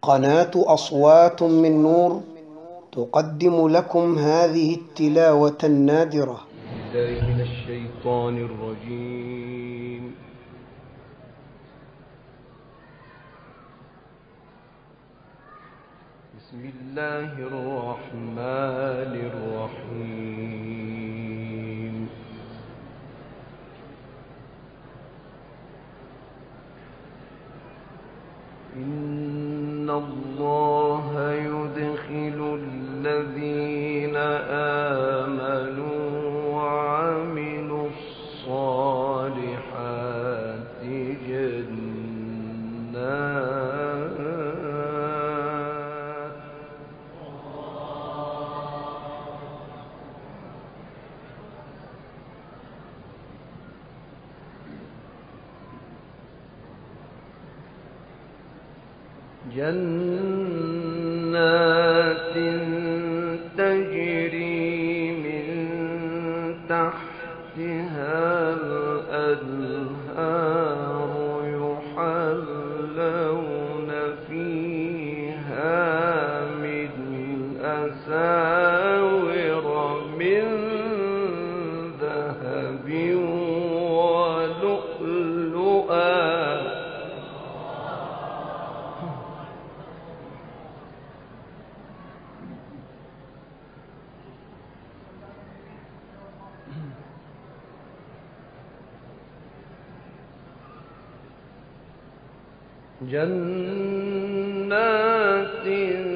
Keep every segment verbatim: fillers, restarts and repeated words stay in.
قناة أصوات من نور تقدم لكم هذه التلاوة النادرة. بالله من الشيطان الرجيم. بسم الله الرحمن الرحيم. إن الله يدخل الذين آمنوا وعملوا الصالحات جنات جنات تجري من تحتها الأنهار يحلون فيها من أساور من ذهب ولؤلؤا جنات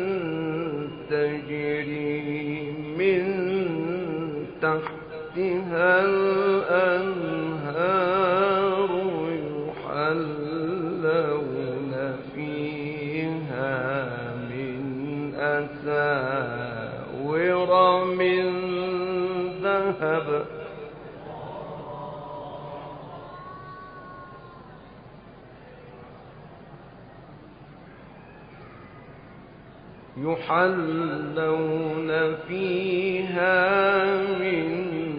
تجري من تحتها الأنهار يحلون فيها من أساور من ذهب يحلون فيها من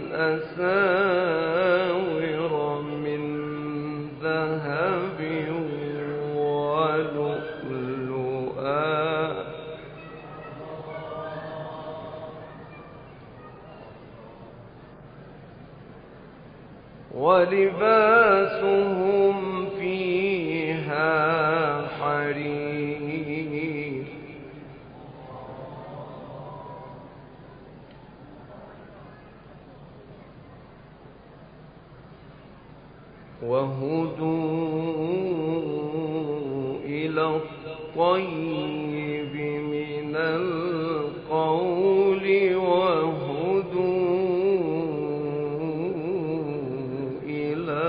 أساور من ذهب ولؤلؤا ولباسهم فيها حرير وهدوا إلى الطيب من القول وهدوا إلى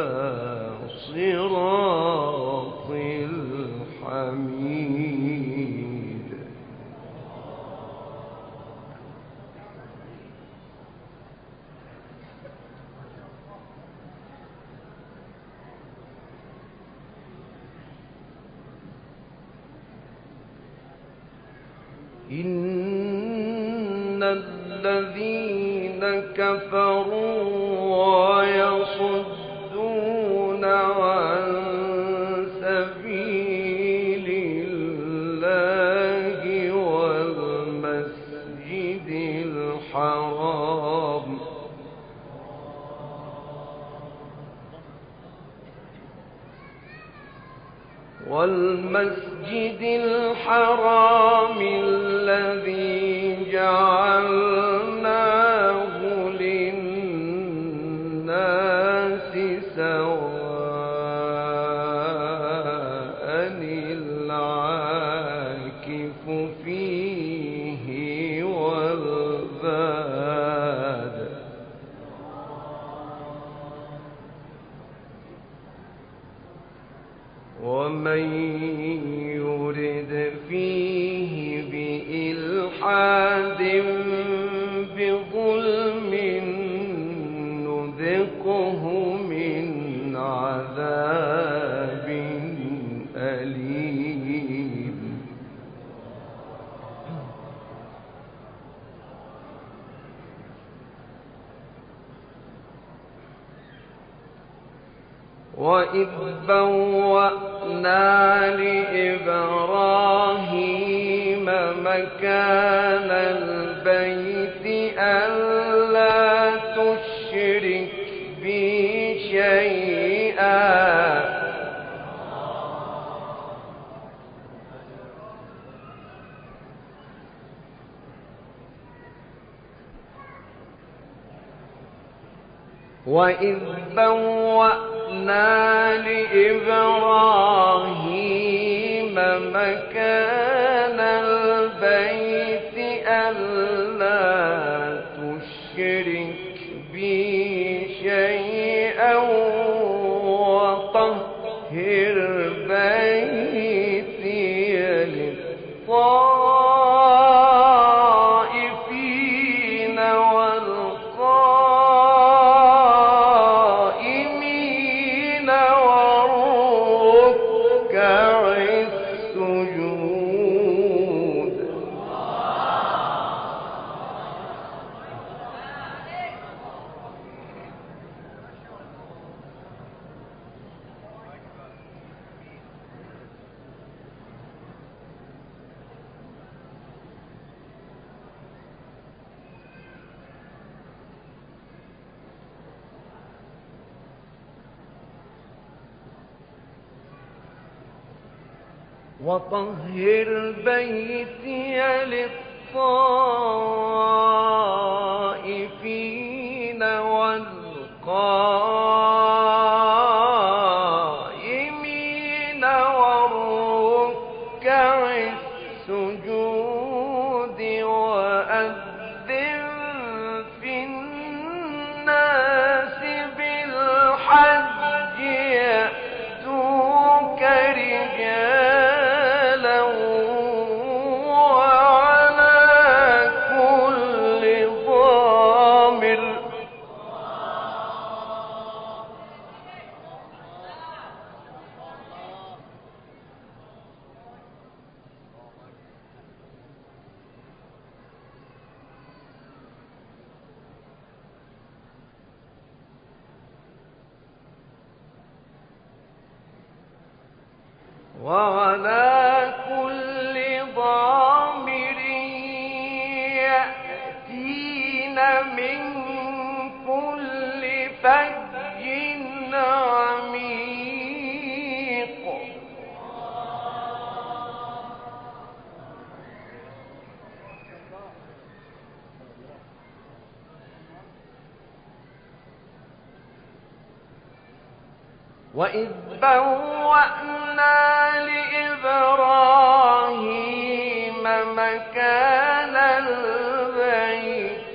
صراط الحميد. إن الذين كفروا ويصدون عن سبيل الله والمسجد الحرام والمسجد الحرام الذي جعلناه للناس سواء العاكف فيه والباد ومن يرد فيه بإلحاد بظلم نذقه من عذاب أليم. وإذ بوأنا لإبراهيم مكان البيت ألا تشرك بي شيئا وإذ بوأنا لإبراهيم مكان البيت ألا تشرك بي شيئا وطهر بيتي للطائفين والقائمين والركع السجود. وطهر بيتي للطائفين والقائمين والركع السجود وأذن في الناس بالحج يأتوك رجالا وعلى كل ضامر وعلى كل ضامر يأتين من كل فج عميق. وإذ بوأنا لإبراهيم مكان البيت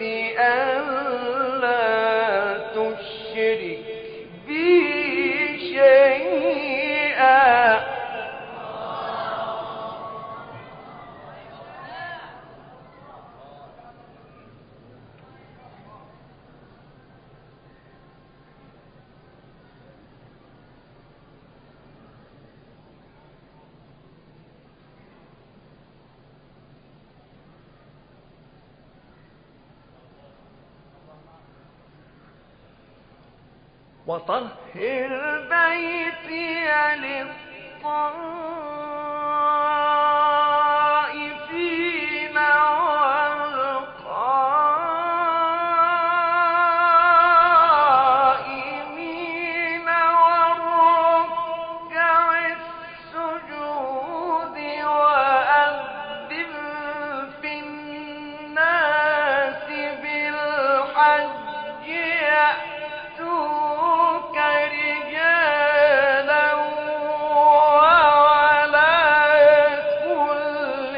ألا تشرك بي شيئا وطهر بيتي للطائفين والقائمين والركع السجود وأذن في الناس بالحج يأتوك رجالا وعلى كل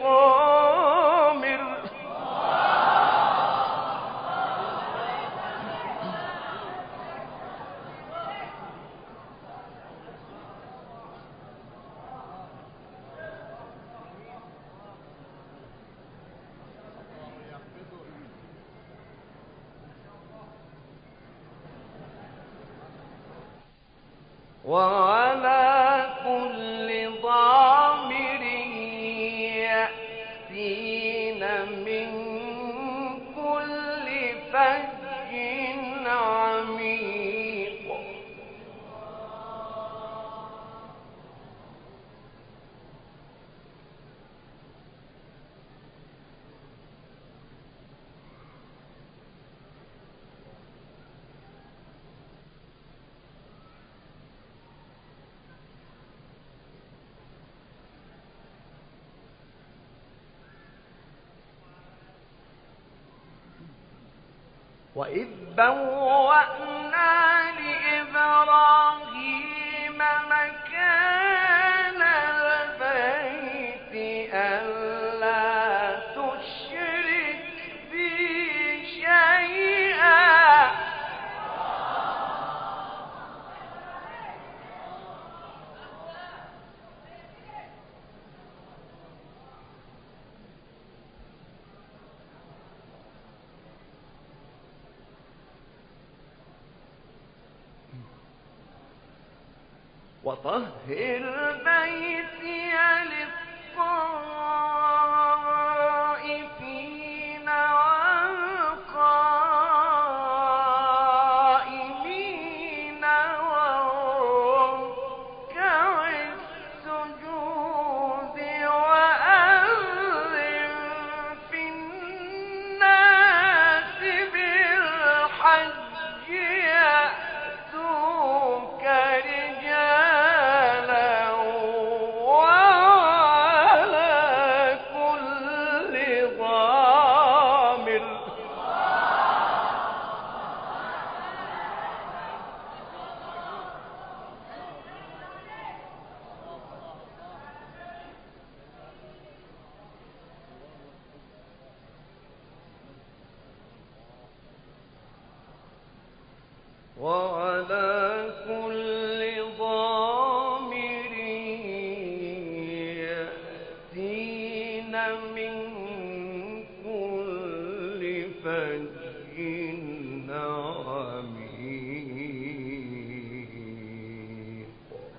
ضامر وعلى كل ضامر يأتين من كل فج عميق. وإذ بوأنا لإبراهيم مكان البيت ألا تشرك بي شيئا وطهر بيتي للطائفين والقائمين والركع السجود وأذن في الناس بالحج يأتوك رجالا وعلى كل ضامر وعلى كل ضامر يأتين من كل فج عميق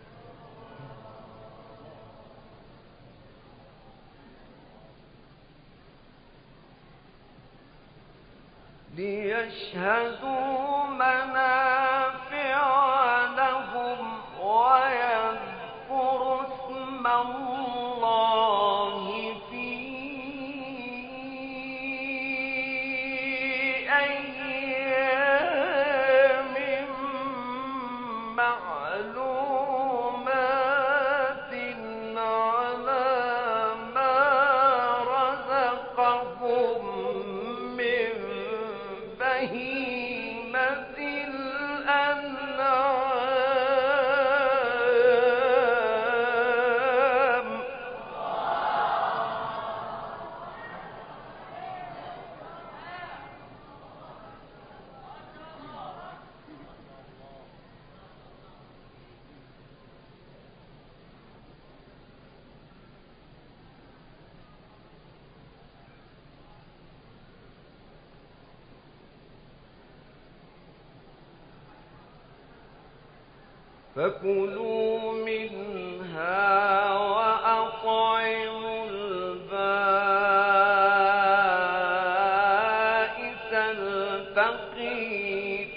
ليشهدوا منافع لهم ويذكروا اسم الله في أيام معلومات على ما رزقهم من بهيمة الأنعام فكلوا منها وأطعموا البائس الفقير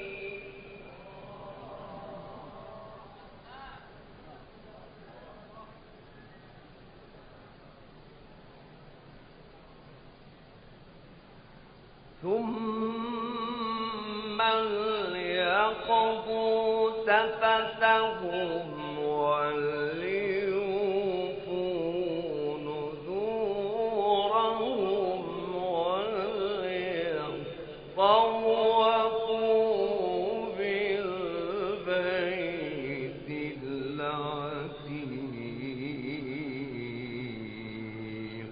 ثم ليقضوا تفثهم وليوفوا نذورهم وليطوفوا بالبيت العتيق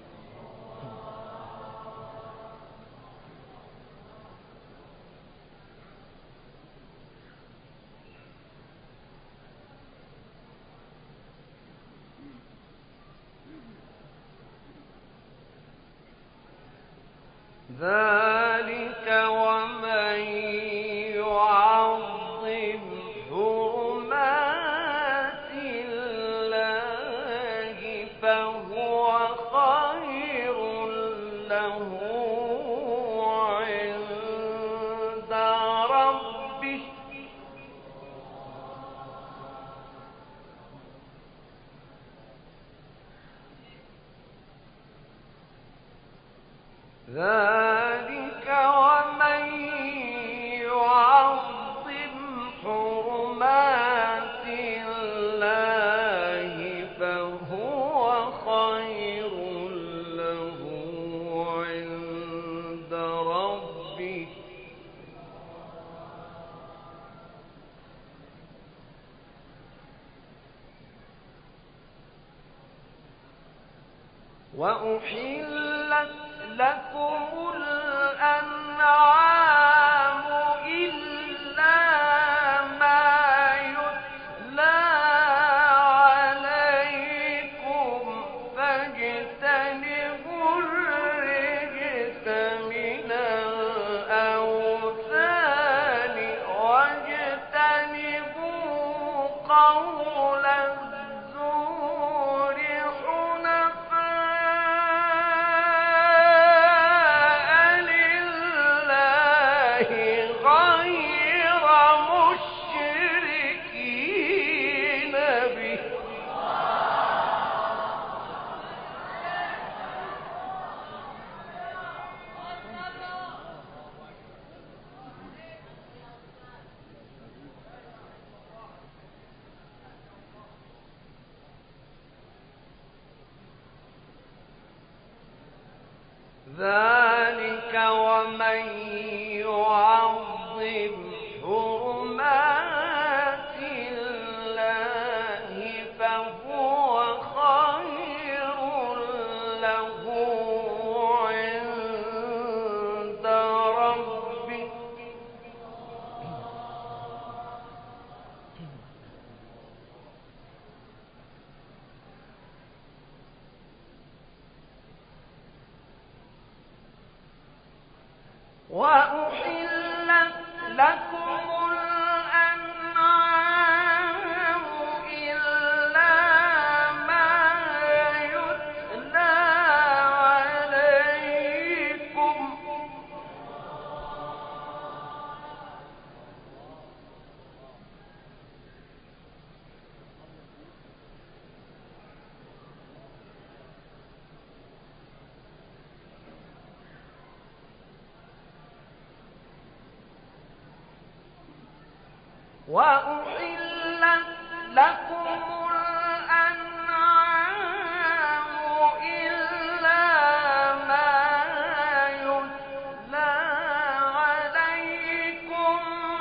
ذلك ومن يعظم حرمات الله فهو خير له عند ربه ذلك ومن يعظم حرمات الله فهو خير له عند ربه وأحلت لكم الأنعام إلا ما يتلى عليكم فاجتنبوا الرجس من الأوثان واجتنبوا قول الزور حنفاء لله غير مشركين به. ذلك ومن يعظم حرمات الله فهو خير له عند ربه. وأحلت لكم الأنعام إلا ما يتلى عليكم وأحلت لكم الأنعام إلا ما يتلى عليكم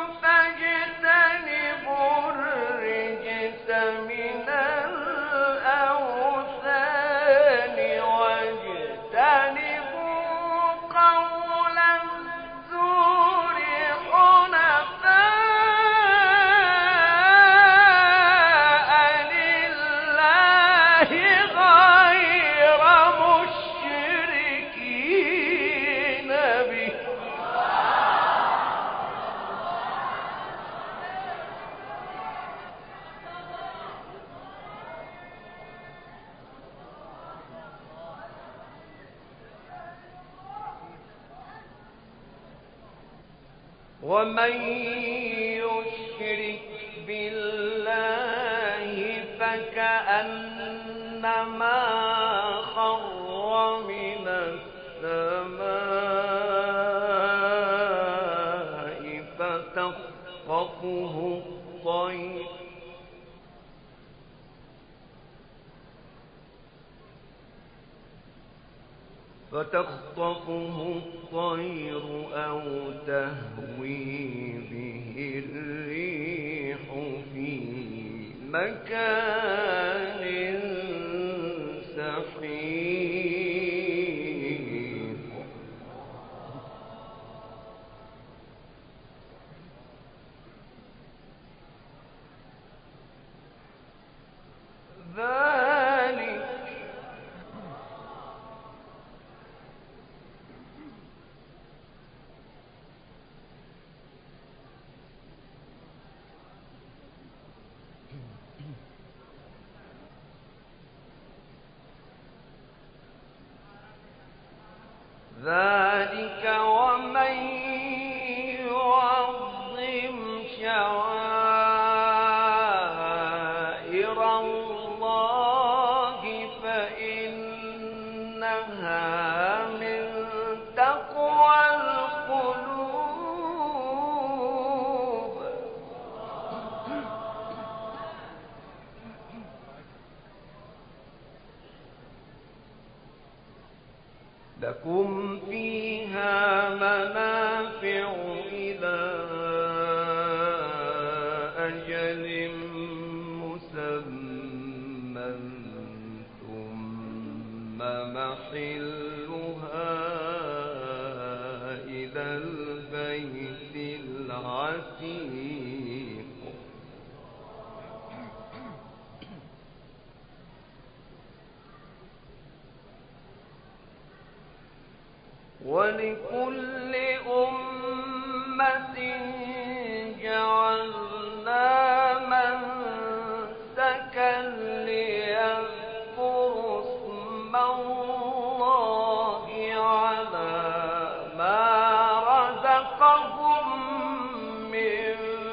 فاجتنبوا الرجس من الأوثان واجتنبوا قول الزور حنفاء لله غير مشركين به. ومن يشرك بالله فكأنما خر من السماء فتخطفه الطير فتخطفه الطير أو تهوي به الريح في مكان سحيق. ذلك ذلك ومن يعظم شعائر الله فإنها من تقوى القلوب. لكم فيها منافع إلى أجل مسمى ثم محلها إلى البيت العتيق. ولكل أمة جعلنا منسكا ليذكروا اسم الله على ما رزقهم من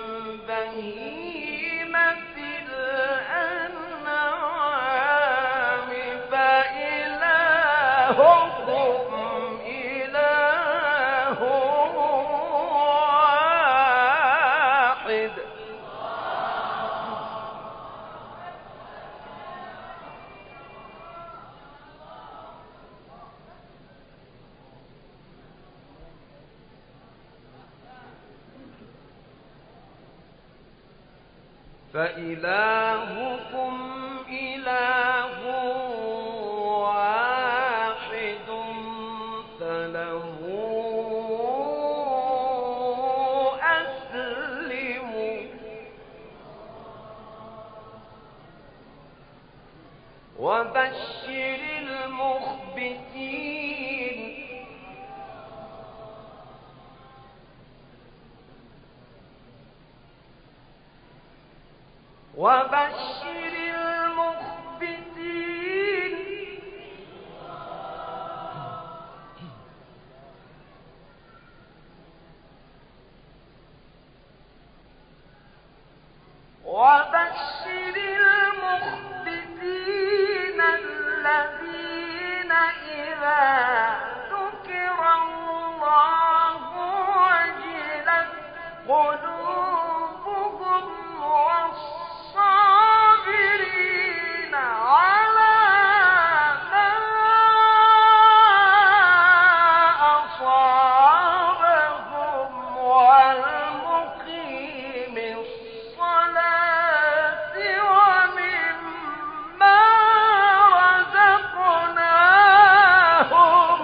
بهيمة الأنعام فإلهكم إله واحد. فإلهكم إله واحد فله أسلموا. وبشر المخبتين. وبشر المخبتين. وبشر المخبتين الذين إذا ذكر الله وجلت قلوبهم والصابرين على ما أصابهم والمقيم الصلاة ومما رزقناهم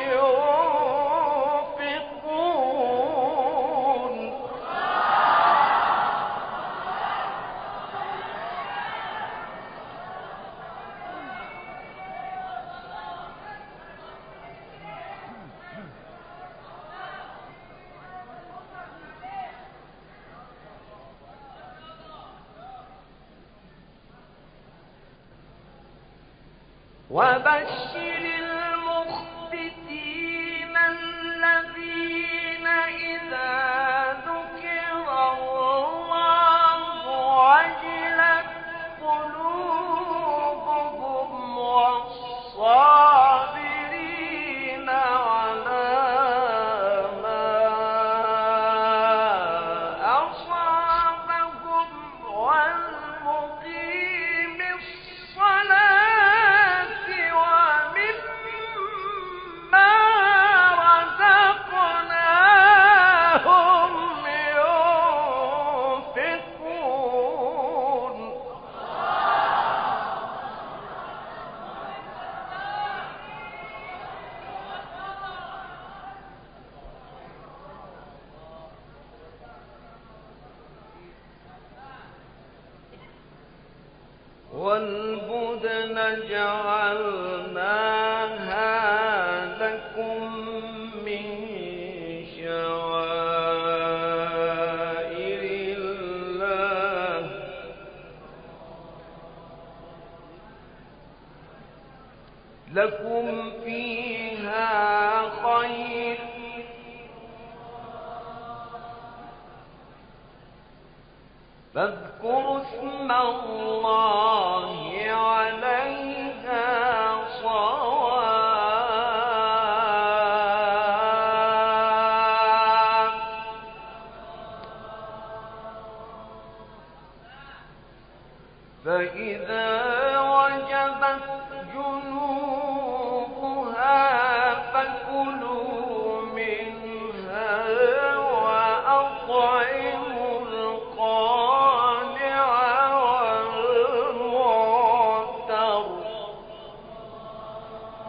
ينفقون. وبشر المخبتين الذين إذا ذكر الله وجلت قلوبهم والصابرين على ما أصابهم والمقيم الصلاة والبدن جعلناها لكم من شعائر الله لكم فيها خير فاذكروا اسم الله عليها صواف. فإذا وجبت جنوبها فكلوا منها وأطعموا القانع والمعتر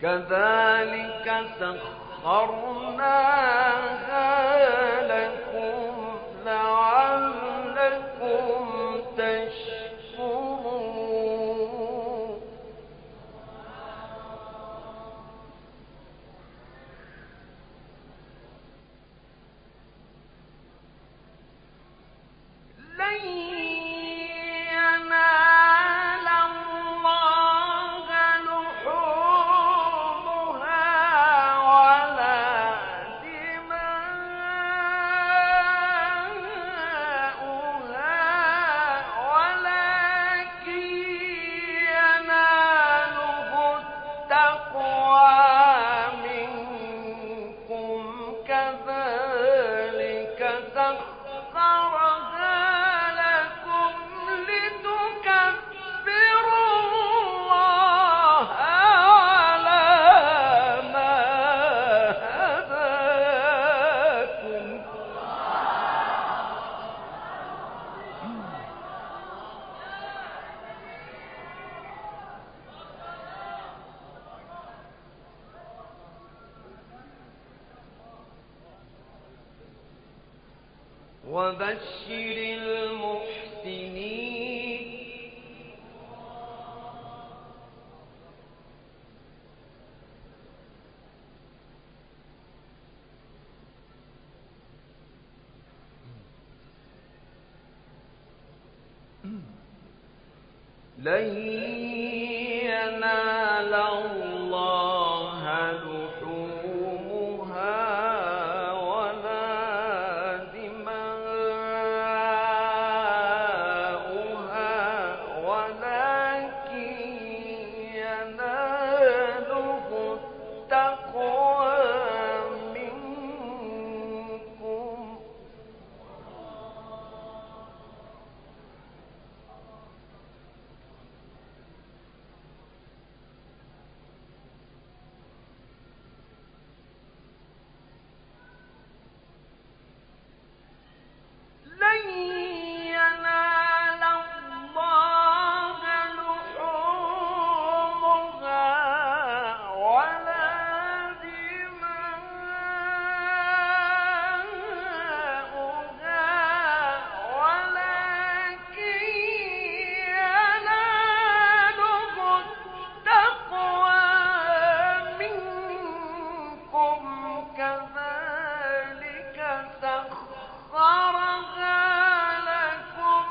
كذلك سخرناها لكم لعلكم تشكرون لن ينال الله لحومها ولا دماؤها ولكن يناله التقوى منكم كذلك سخرها لكم لتكبروا الله على ما هداكم وبشر المحسنين لن ينال الله لحومها ولا دماؤها ولكن يناله التقوى منكم لن ينال الله لحومها ولا دماؤها ولكن يناله التقوى منكم كذلك سخرها لكم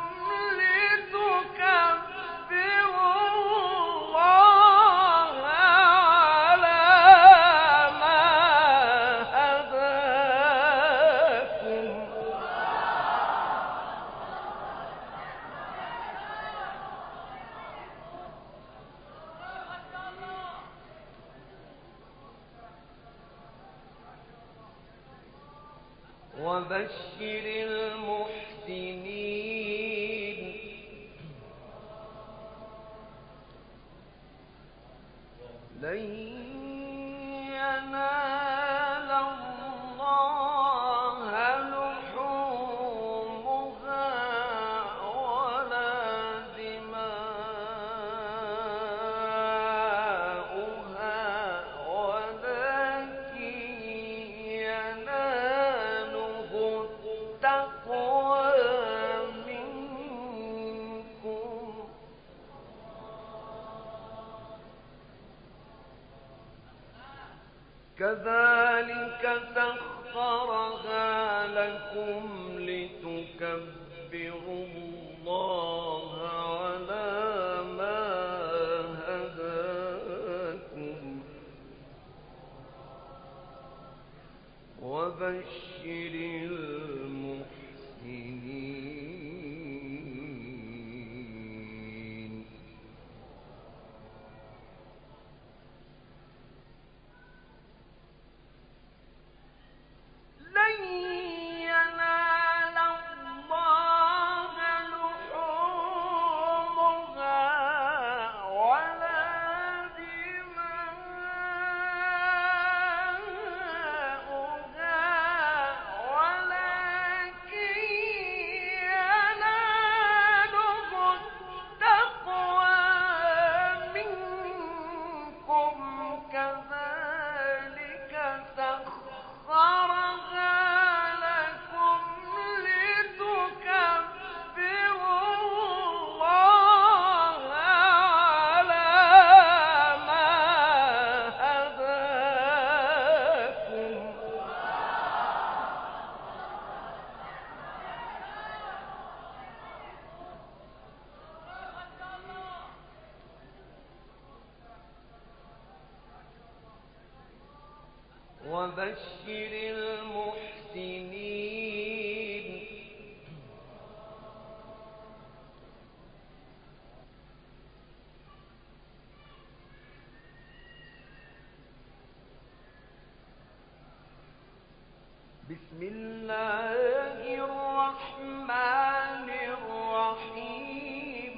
لتكبروا الله على ما هداكم وبشر المحسنين لن ينال الله لحومها ولا دماؤها ولكن يناله التقوى منكم كذلك سخرها لكم لتكبروا الله على ما هداكم وبشر المحسنين لن ينال الله لحومها ولا دماؤها وبشر المحسنين بسم الله الرحمن الرحيم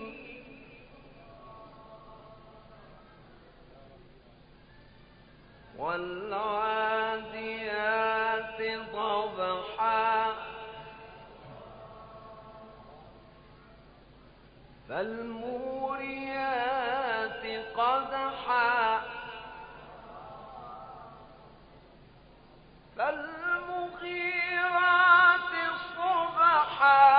والعاديات ضبحا فالموريات قدحا فالمغيرات صبحا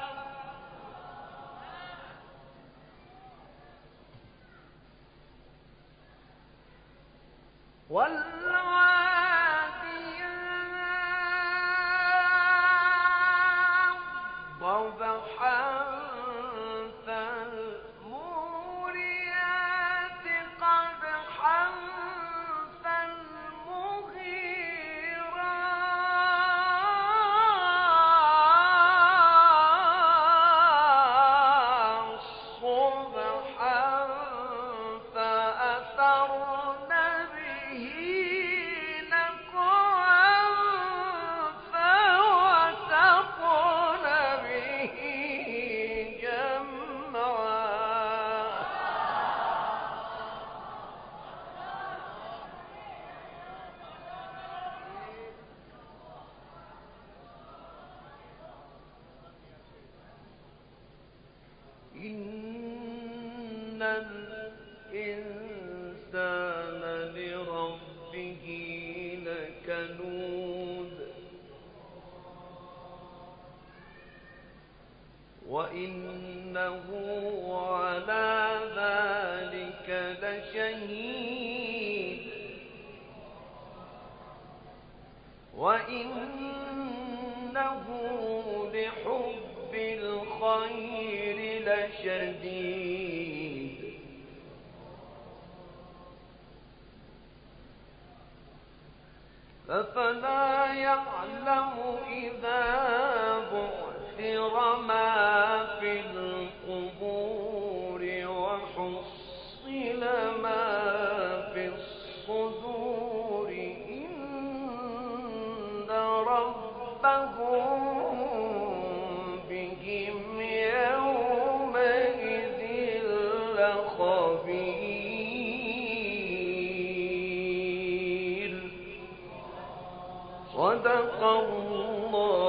والعاديات ضبحا فالموريات قدحا فالمغيرات صبحا فأثرن به نقعا فوسطن به جمعا إن الإنسان لربه لكنود وإنه على ذلك لشهيد وإنه لحب الخير لشديد أفلا يعلم إذا بعثر ما في القبور وحصل ما في الصدور إن ربهم بهم يومئذ لخبير صدق الله